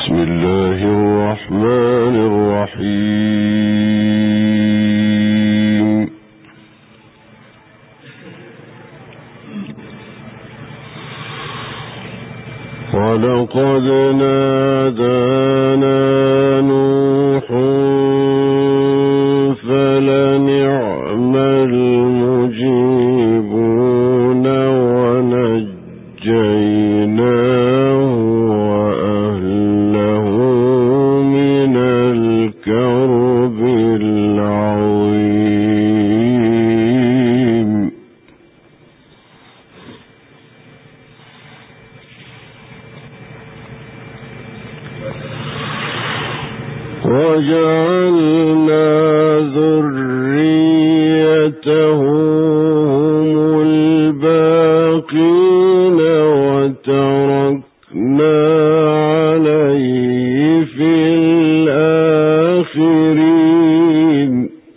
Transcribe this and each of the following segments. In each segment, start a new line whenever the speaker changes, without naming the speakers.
بسم الله الرحمن الرحيم. ولقد نادانا نوح فلنعم المجيبون ونجيناه وأهله من الكرب العظيم. وجعلنا ذريته هم الباقين وتركنا عليه في الآخرين.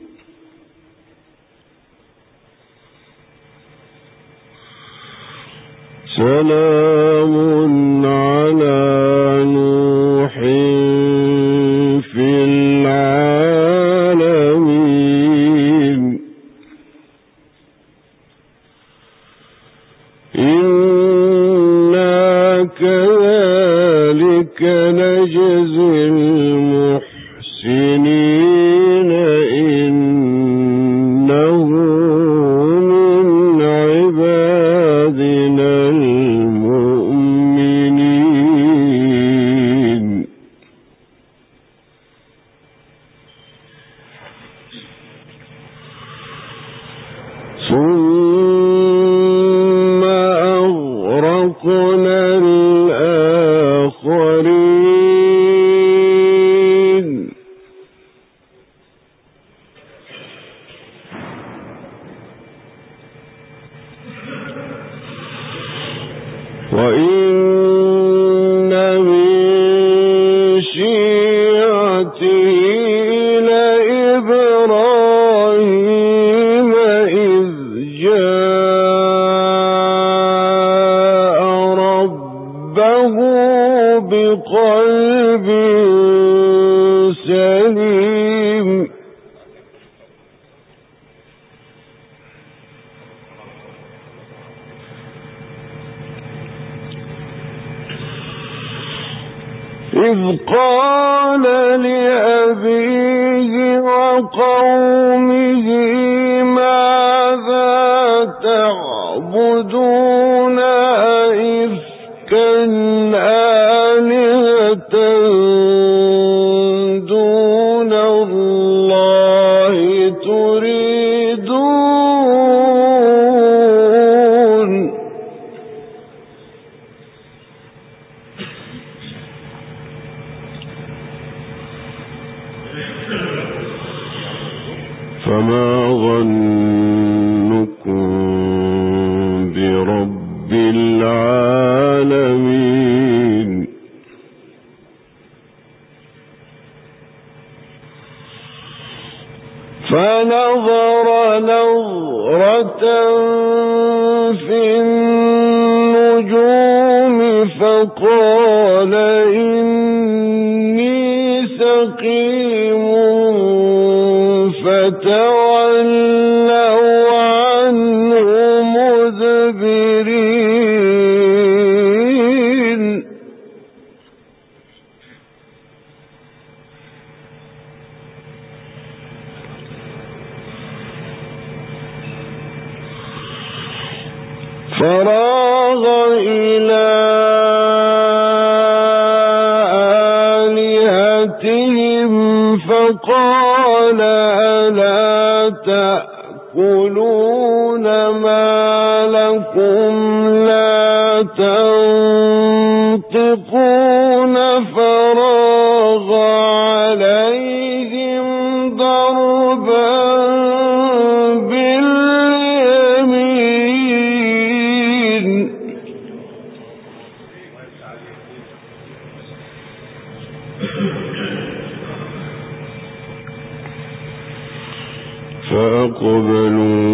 سلام على نوح في العالمين. إنا كذلك نجزي المحسنين إنه من عبادنا المؤمنين. ثم أغرقنا الآخرين. وإن من شيعته لإبراهيم إذ جاء ربه بقلب سليم. إذ قال لأبيه وقومه ماذا تعبدون أئفكا آلهة دون الله تريدون. فما ظنكم برب العالمين. فنظر نظرة في النجوم فقال إني سقيم فتولوا عنه مدبرين. فراغ إلى آلهتهم فقال ألا تأكلون ما لكم لا تنطقون. فراغ عليهم ضربا باليمين. فأقبلوا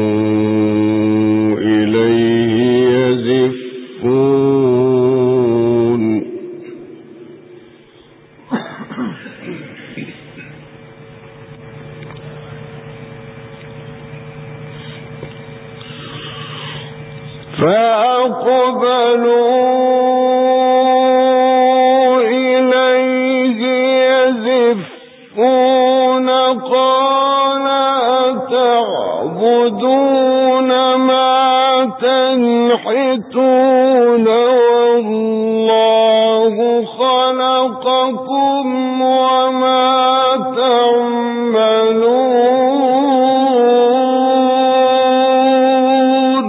إليه يزفون. فأقبلوا إليه يزفون قال أتعبدون ما تنحتون والله خلقكم وما تعملون.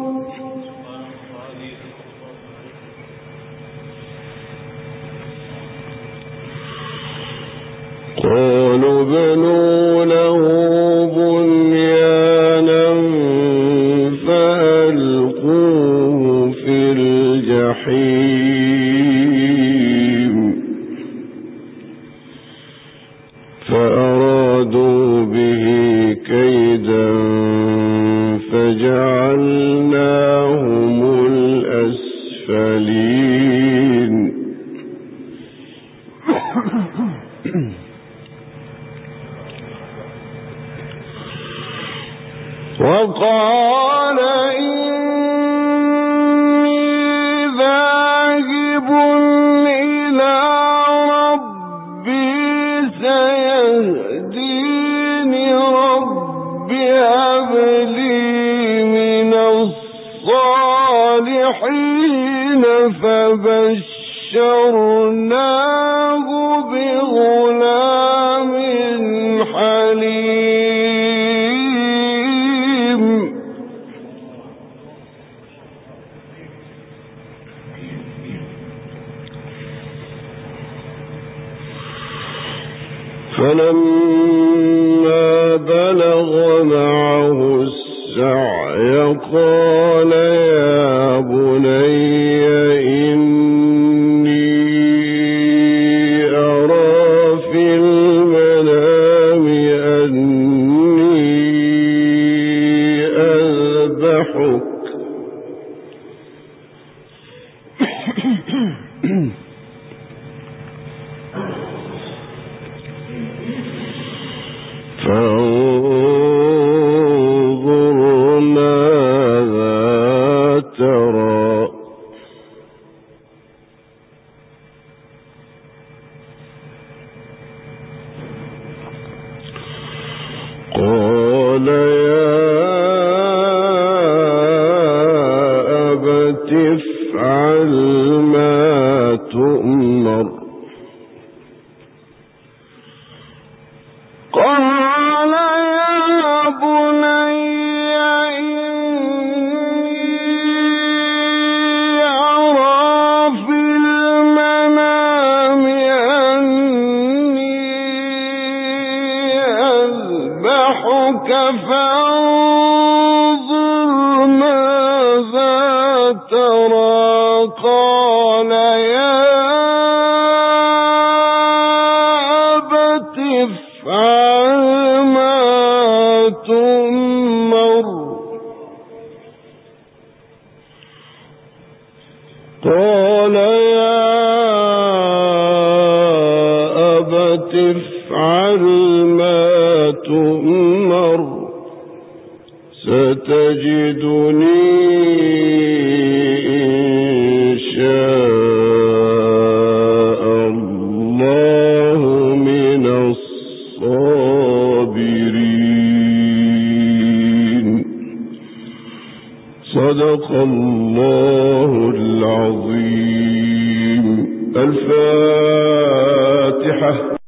قالوا بنوا له بنيانا فألقوه في الجحيم فأرادوا به كيدا فجعلناهم الأسفلين. وقال إني ذاهب إلى ربي سيهدين رب هب لي من الصالحين فبشرناه بغلام حليم. فلما بلغ معه السعي قال يا بني إني أرى في المنام أني أذبحك فانظر ماذا ترى. قال يا أبت افعل ما تؤمر. قال يا بني إني أرى في المنام أني أذبحك فانظر ماذا ترى. قال يا أبت افعل ما تؤمر. قال يا أبت افعل ما تؤمر ستجدني إن شاء الله من الصابرين. صدق الله العظيم. الفاتحة.